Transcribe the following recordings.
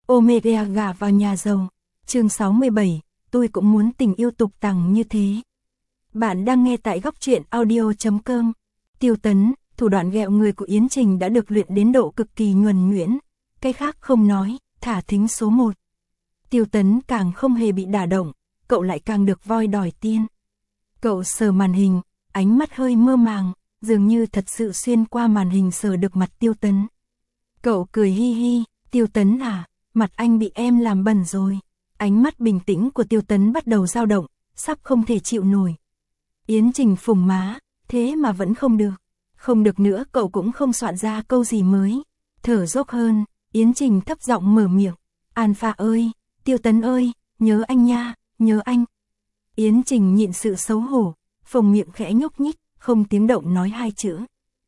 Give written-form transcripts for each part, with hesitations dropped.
Omega gả vào nhà giàu. Chương 67, tôi cũng muốn tình yêu tục tằng như thế. Bạn đang nghe tại góc truyện audio.com. Tiêu Tấn, thủ đoạn ghẹo người của Yến Trình đã được luyện đến độ cực kỳ nhuần nhuyễn, cái khác không nói, thả thính số 1. Tiêu Tấn càng không hề bị đả động, cậu lại càng được voi đòi tiên. Cậu sờ màn hình, ánh mắt hơi mơ màng, dường như thật sự xuyên qua màn hình sờ được mặt Tiêu Tấn. Cậu cười hi hi, Tiêu Tấn à, mặt anh bị em làm bẩn rồi. Ánh mắt bình tĩnh của Tiêu Tấn bắt đầu dao động, sắp không thể chịu nổi. Yến Trình phủng má, thế mà vẫn không được. Không được nữa, cậu cũng không soạn ra câu gì mới. Thở dốc hơn, Yến Trình thấp giọng mở miệng. Alpha ơi, Tiêu Tấn ơi, nhớ anh nha, nhớ anh. Yến Trình nhịn sự xấu hổ, phồng miệng khẽ nhúc nhích, không tiếng động nói hai chữ.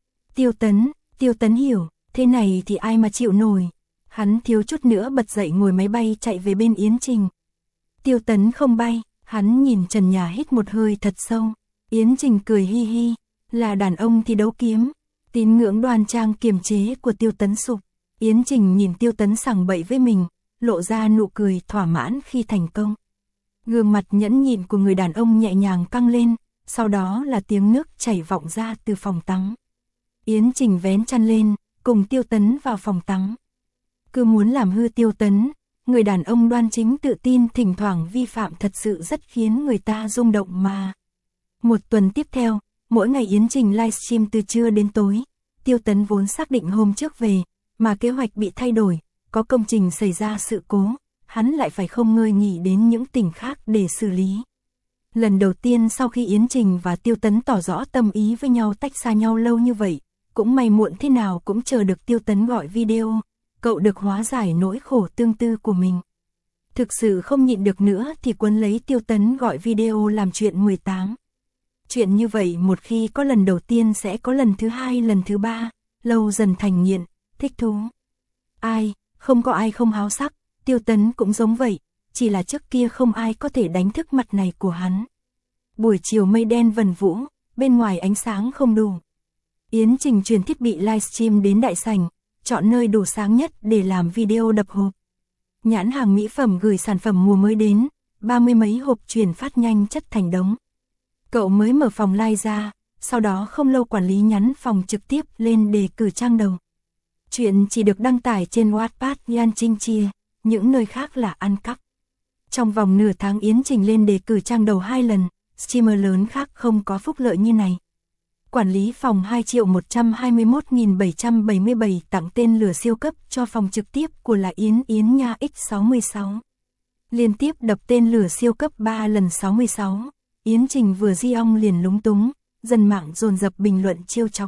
Tiêu Tấn hiểu, thế này thì ai mà chịu nổi. Hắn thiếu chút nữa bật dậy ngồi máy bay chạy về bên Yến Trình. Tiêu Tấn không bay, hắn nhìn trần nhà hít một hơi thật sâu. Yến Trình cười hi hi, là đàn ông thì đấu kiếm. Tín ngưỡng đoan trang kiềm chế của Tiêu Tấn sụp. Yến Trình nhìn Tiêu Tấn sảng bậy với mình, lộ ra nụ cười thỏa mãn khi thành công. Gương mặt nhẫn nhịn của người đàn ông nhẹ nhàng căng lên, sau đó là tiếng nước chảy vọng ra từ phòng tắm. Yến Trình vén chăn lên, cùng Tiêu Tấn vào phòng tắm. Cứ muốn làm hư Tiêu Tấn, người đàn ông đoan chính tự tin thỉnh thoảng vi phạm thật sự rất khiến người ta rung động mà. Một tuần tiếp theo, mỗi ngày Yến Trình livestream từ trưa đến tối. Tiêu Tấn vốn xác định hôm trước về, mà kế hoạch bị thay đổi, có công trình xảy ra sự cố, hắn lại phải không ngơi nghỉ đến những tỉnh khác để xử lý. Lần đầu tiên sau khi Yến Trình và Tiêu Tấn tỏ rõ tâm ý với nhau tách xa nhau lâu như vậy, cũng may muộn thế nào cũng chờ được Tiêu Tấn gọi video, cậu được hóa giải nỗi khổ tương tư của mình. Thực sự không nhịn được nữa thì quấn lấy Tiêu Tấn gọi video làm chuyện 18. Chuyện như vậy một khi có lần đầu tiên sẽ có lần thứ hai, lần thứ ba, lâu dần thành nghiện, thích thú. Không có ai không háo sắc, Tiêu Tấn cũng giống vậy, chỉ là trước kia không ai có thể đánh thức mặt này của hắn. Buổi chiều mây đen vần vũ, bên ngoài ánh sáng không đủ. Yến Trình chuyển thiết bị livestream đến đại sảnh, chọn nơi đủ sáng nhất để làm video đập hộp. Nhãn hàng mỹ phẩm gửi sản phẩm mùa mới đến, 30 mấy hộp chuyển phát nhanh chất thành đống. Cậu mới mở phòng live ra, sau đó không lâu quản lý nhắn phòng trực tiếp lên đề cử trang đầu. Chuyện chỉ được đăng tải trên Wattpad Yan Trinh Chia, những nơi khác là ăn cắp. Trong vòng nửa tháng Yến Trình lên đề cử trang đầu 2 lần, streamer lớn khác không có phúc lợi như này. Quản lý phòng 2.121.777 tặng tên lửa siêu cấp cho phòng trực tiếp của là Yến Nha X66. Liên tiếp đập tên lửa siêu cấp 3 lần 66, Yến Trình vừa di ong liền lúng túng, dân mạng dồn dập bình luận trêu chọc.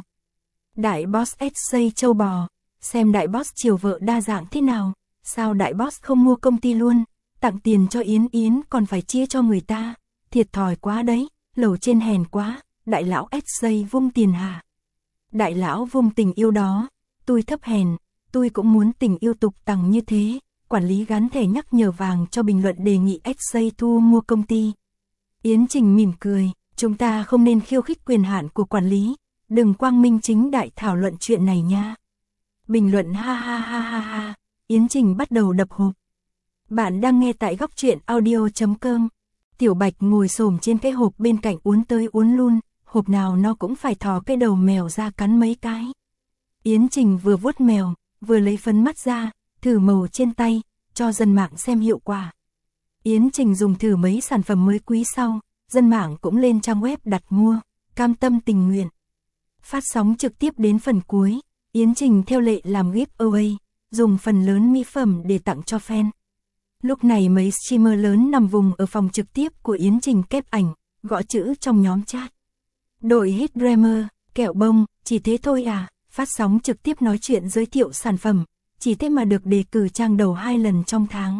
Đại boss xây châu bò, xem đại boss chiều vợ đa dạng thế nào, sao đại boss không mua công ty luôn, tặng tiền cho Yến còn phải chia cho người ta, thiệt thòi quá đấy, lầu trên hèn quá. Đại lão xây vung tiền hả? Đại lão vung tình yêu đó, tôi thấp hèn, tôi cũng muốn tình yêu tục tằng như thế. Quản lý gắn thẻ nhắc nhở vàng cho bình luận đề nghị xây thu mua công ty. Yến Trình mỉm cười, chúng ta không nên khiêu khích quyền hạn của quản lý, đừng quang minh chính đại thảo luận chuyện này nha. Bình luận ha ha ha ha ha, Yến Trình bắt đầu đập hộp. Bạn đang nghe tại góc truyện audio.com. Tiểu Bạch ngồi xổm trên cái hộp bên cạnh uốn tới uốn luôn, hộp nào nó cũng phải thò cái đầu mèo ra cắn mấy cái. Yến Trình vừa vuốt mèo, vừa lấy phấn mắt ra, thử màu trên tay, cho dân mạng xem hiệu quả. Yến Trình dùng thử mấy sản phẩm mới quý sau, dân mạng cũng lên trang web đặt mua, cam tâm tình nguyện. Phát sóng trực tiếp đến phần cuối, Yến Trình theo lệ làm giveaway, dùng phần lớn mỹ phẩm để tặng cho fan. Lúc này mấy streamer lớn nằm vùng ở phòng trực tiếp của Yến Trình kép ảnh, gõ chữ trong nhóm chat. Đội hit Dreamer, kẹo bông, chỉ thế thôi à, phát sóng trực tiếp nói chuyện giới thiệu sản phẩm, chỉ thế mà được đề cử trang đầu 2 lần trong tháng.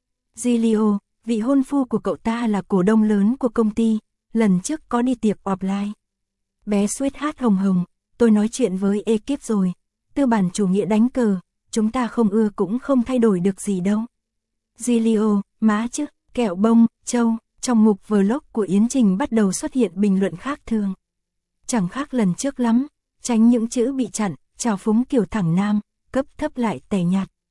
Gilio, vị hôn phu của cậu ta là cổ đông lớn của công ty, lần trước có đi tiệc offline. Bé Sweet hát hồng hồng, tôi nói chuyện với ekip rồi, tư bản chủ nghĩa đánh cờ, chúng ta không ưa cũng không thay đổi được gì đâu. Gilio, má chứ, kẹo bông, châu, trong mục vlog của Yến Trình bắt đầu xuất hiện bình luận khác thường. Chẳng khác lần trước lắm, tránh những chữ bị chặn, trào phúng kiểu thẳng nam, cấp thấp lại tẻ nhạt.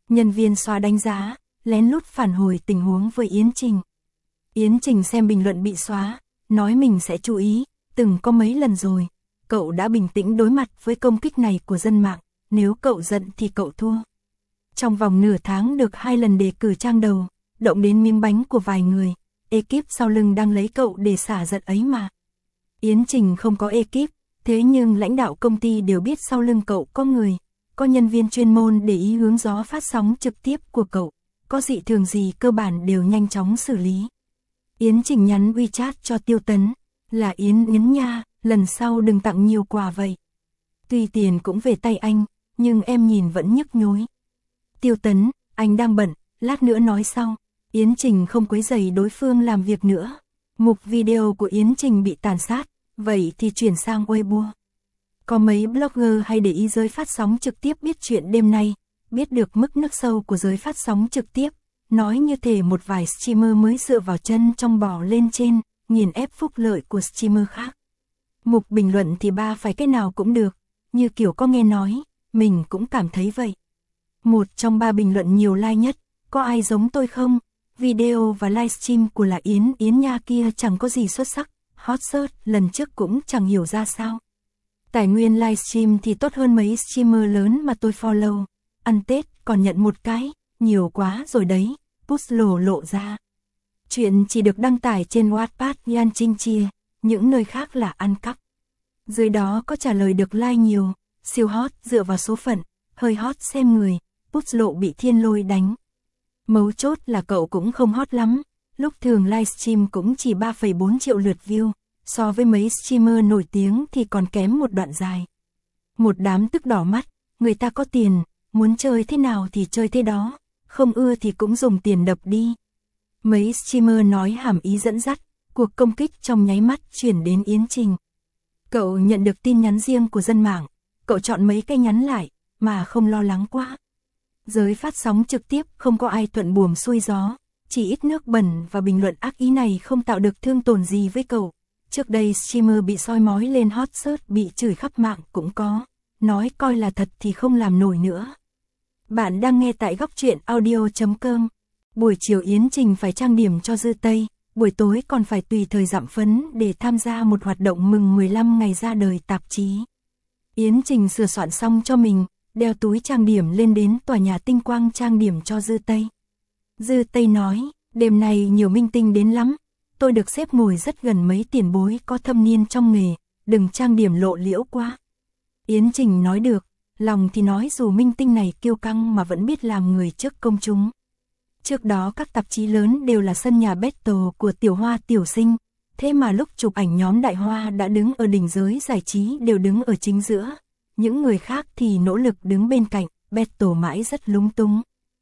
Nhân viên xóa đánh giá, lén lút phản hồi tình huống với Yến Trình. Yến Trình xem bình luận bị xóa, nói mình sẽ chú ý, từng có mấy lần rồi. Cậu đã bình tĩnh đối mặt với công kích này của dân mạng, nếu cậu giận thì cậu thua. Trong vòng nửa tháng được 2 lần đề cử trang đầu, động đến miếng bánh của vài người, ekip sau lưng đang lấy cậu để xả giận ấy mà. Yến Trình không có ekip, thế nhưng lãnh đạo công ty đều biết sau lưng cậu có người, có nhân viên chuyên môn để ý hướng gió phát sóng trực tiếp của cậu, có dị thường gì cơ bản đều nhanh chóng xử lý. Yến Trình nhắn WeChat cho Tiêu Tấn, là Yến Yến nha, lần sau đừng tặng nhiều quà vậy. Tuy tiền cũng về tay anh, nhưng em nhìn vẫn nhức nhối. Tiêu Tấn, anh đang bận, lát nữa nói sau. Yến Trình không quấy rầy đối phương làm việc nữa. Mục video của Yến Trình bị tàn sát, vậy thì chuyển sang Weibo. Có mấy blogger hay để ý giới phát sóng trực tiếp biết chuyện đêm nay, biết được mức nước sâu của giới phát sóng trực tiếp, nói như thể một vài streamer mới dựa vào chân trong bò lên trên, nghiền ép phúc lợi của streamer khác. Mục bình luận thì ba phải cái nào cũng được, như kiểu có nghe nói, mình cũng cảm thấy vậy. Một trong 3 bình luận nhiều like nhất, có ai giống tôi không? Video và livestream của là Yến Yến nha kia chẳng có gì xuất sắc, hot search lần trước cũng chẳng hiểu ra sao. Tài nguyên livestream thì tốt hơn mấy streamer lớn mà tôi follow, ăn Tết còn nhận một cái, nhiều quá rồi đấy, push lộ ra. Chuyện chỉ được đăng tải trên Wattpad Yan Trinh chia, những nơi khác là ăn cắp. Dưới đó có trả lời được like nhiều, siêu hot dựa vào số phận, hơi hot xem người, push lộ bị Thiên Lôi đánh. Mấu chốt là cậu cũng không hot lắm, lúc thường livestream cũng chỉ 3,4 triệu lượt view, so với mấy streamer nổi tiếng thì còn kém một đoạn dài. Một đám tức đỏ mắt, người ta có tiền, muốn chơi thế nào thì chơi thế đó, không ưa thì cũng dùng tiền đập đi. Mấy streamer nói hàm ý dẫn dắt, cuộc công kích trong nháy mắt chuyển đến Yến Trình. Cậu nhận được tin nhắn riêng của dân mạng, cậu chọn mấy cái nhắn lại, mà không lo lắng quá. Giới phát sóng trực tiếp không có ai thuận buồm xuôi gió, chỉ ít nước bẩn và bình luận ác ý này không tạo được thương tổn gì với cậu. Trước đây streamer bị soi mói lên hot search bị chửi khắp mạng cũng có, nói coi là thật thì không làm nổi nữa. Bạn đang nghe tại góc truyện audio.com. Buổi chiều Yến Trình phải trang điểm cho Dư Tây, buổi tối còn phải tùy thời dặm phấn để tham gia một hoạt động mừng 15 ngày ra đời tạp chí. Yến Trình sửa soạn xong cho mình, đeo túi trang điểm lên đến tòa nhà Tinh Quang trang điểm cho Dư Tây. Dư Tây nói, đêm nay nhiều minh tinh đến lắm, tôi được xếp ngồi rất gần mấy tiền bối có thâm niên trong nghề, đừng trang điểm lộ liễu quá. Yến Trình nói được, lòng thì nói dù minh tinh này kiêu căng mà vẫn biết làm người trước công chúng. Trước đó các tạp chí lớn đều là sân nhà battle của Tiểu Hoa Tiểu Sinh, thế mà lúc chụp ảnh nhóm Đại Hoa đã đứng ở đỉnh giới giải trí đều đứng ở chính giữa. Những người khác thì nỗ lực đứng bên cạnh, battle mãi rất lúng túng.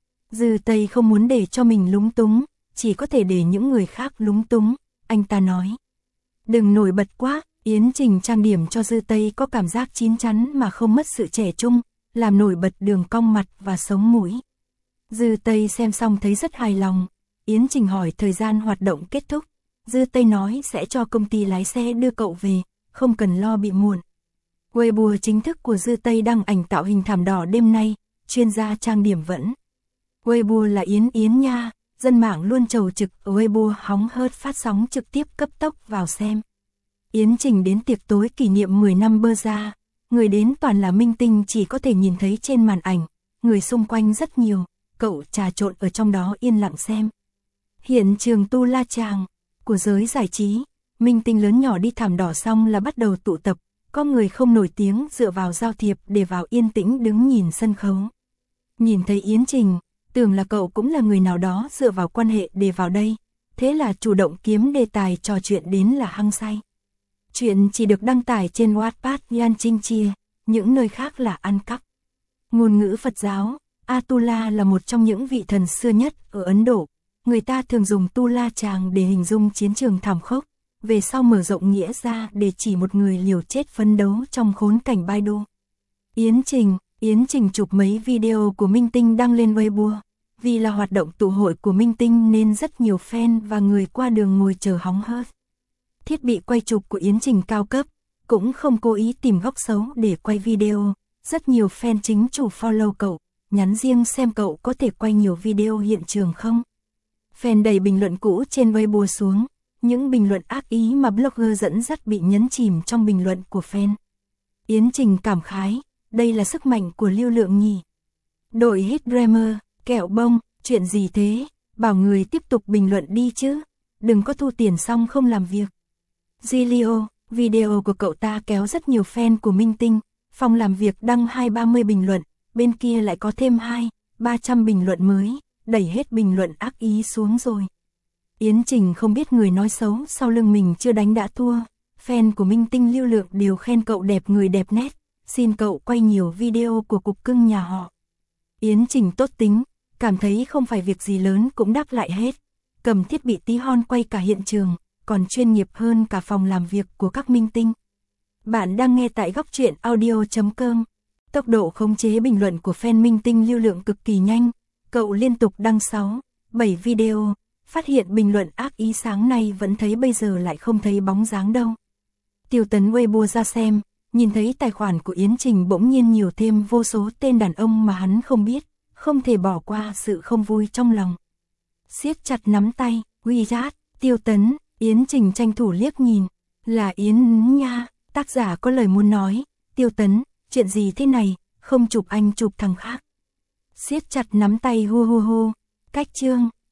Dư Tây không muốn để cho mình lúng túng, chỉ có thể để những người khác lúng túng, anh ta nói. Đừng nổi bật quá, Yến Trình trang điểm cho Dư Tây có cảm giác chín chắn mà không mất sự trẻ trung, làm nổi bật đường cong mặt và sống mũi. Dư Tây xem xong thấy rất hài lòng, Yến Trình hỏi thời gian hoạt động kết thúc. Dư Tây nói sẽ cho công ty lái xe đưa cậu về, không cần lo bị muộn. Weibo chính thức của Dư Tây đăng ảnh tạo hình thảm đỏ đêm nay, chuyên gia trang điểm vẫn. Weibo là Yến Yến nha, dân mạng luôn chầu trực ở Weibo hóng hớt phát sóng trực tiếp cấp tốc vào xem. Yến Trình đến tiệc tối kỷ niệm 10 năm bơ ra, người đến toàn là minh tinh chỉ có thể nhìn thấy trên màn ảnh, người xung quanh rất nhiều, cậu trà trộn ở trong đó yên lặng xem. Hiện trường tu la chàng của giới giải trí, minh tinh lớn nhỏ đi thảm đỏ xong là bắt đầu tụ tập, có người không nổi tiếng dựa vào giao thiệp để vào yên tĩnh đứng nhìn sân khấu. Nhìn thấy Yến Trình, tưởng là cậu cũng là người nào đó dựa vào quan hệ để vào đây, thế là chủ động kiếm đề tài trò chuyện đến là hăng say. Chuyện chỉ được đăng tải trên Wattpad Yan Trinh chia, những nơi khác là ăn cắp. Ngôn ngữ Phật giáo, Atula là một trong những vị thần xưa nhất ở Ấn Độ. Người ta thường dùng Tu La Chàng để hình dung chiến trường thảm khốc, về sau mở rộng nghĩa ra để chỉ một người liều chết phấn đấu trong khốn cảnh Baidu. Yến Trình chụp mấy video của minh tinh đăng lên Weibo. Vì là hoạt động tụ hội của minh tinh nên rất nhiều fan và người qua đường ngồi chờ hóng hớt. Thiết bị quay chụp của Yến Trình cao cấp, cũng không cố ý tìm góc xấu để quay video. Rất nhiều fan chính chủ follow cậu, nhắn riêng xem cậu có thể quay nhiều video hiện trường không. Fan đẩy bình luận cũ trên Weibo xuống, những bình luận ác ý mà blogger dẫn dắt bị nhấn chìm trong bình luận của fan. Yến Trình cảm khái, đây là sức mạnh của lưu lượng nhỉ. Đội hit Dreamer, kẹo bông, chuyện gì thế, bảo người tiếp tục bình luận đi chứ, đừng có thu tiền xong không làm việc. Zilio, video của cậu ta kéo rất nhiều fan của Minh Tinh, phòng làm việc đăng 230 bình luận, bên kia lại có thêm 200-300 bình luận mới, đẩy hết bình luận ác ý xuống rồi. Yến Trình không biết người nói xấu sau lưng mình chưa đánh đã thua, fan của Minh Tinh lưu lượng đều khen cậu đẹp người đẹp nét, xin cậu quay nhiều video của cục cưng nhà họ. Yến Trình tốt tính, cảm thấy không phải việc gì lớn cũng đáp lại hết, cầm thiết bị tí hon quay cả hiện trường, còn chuyên nghiệp hơn cả phòng làm việc của các minh tinh. Bạn đang nghe tại góc truyện audio.com. Tốc độ khống chế bình luận của fan Minh Tinh lưu lượng cực kỳ nhanh, cậu liên tục đăng 6-7 video, phát hiện bình luận ác ý sáng nay vẫn thấy bây giờ lại không thấy bóng dáng đâu. Tiêu Tấn Weibo ra xem, nhìn thấy tài khoản của Yến Trình bỗng nhiên nhiều thêm vô số tên đàn ông mà hắn không biết, không thể bỏ qua sự không vui trong lòng. Siết chặt nắm tay, WeChat, Tiêu Tấn, Yến Trình tranh thủ liếc nhìn, là Yến nha, tác giả có lời muốn nói, Tiêu Tấn, chuyện gì thế này, không chụp anh chụp thằng khác. Siết chặt nắm tay hu hu hu, cách chương.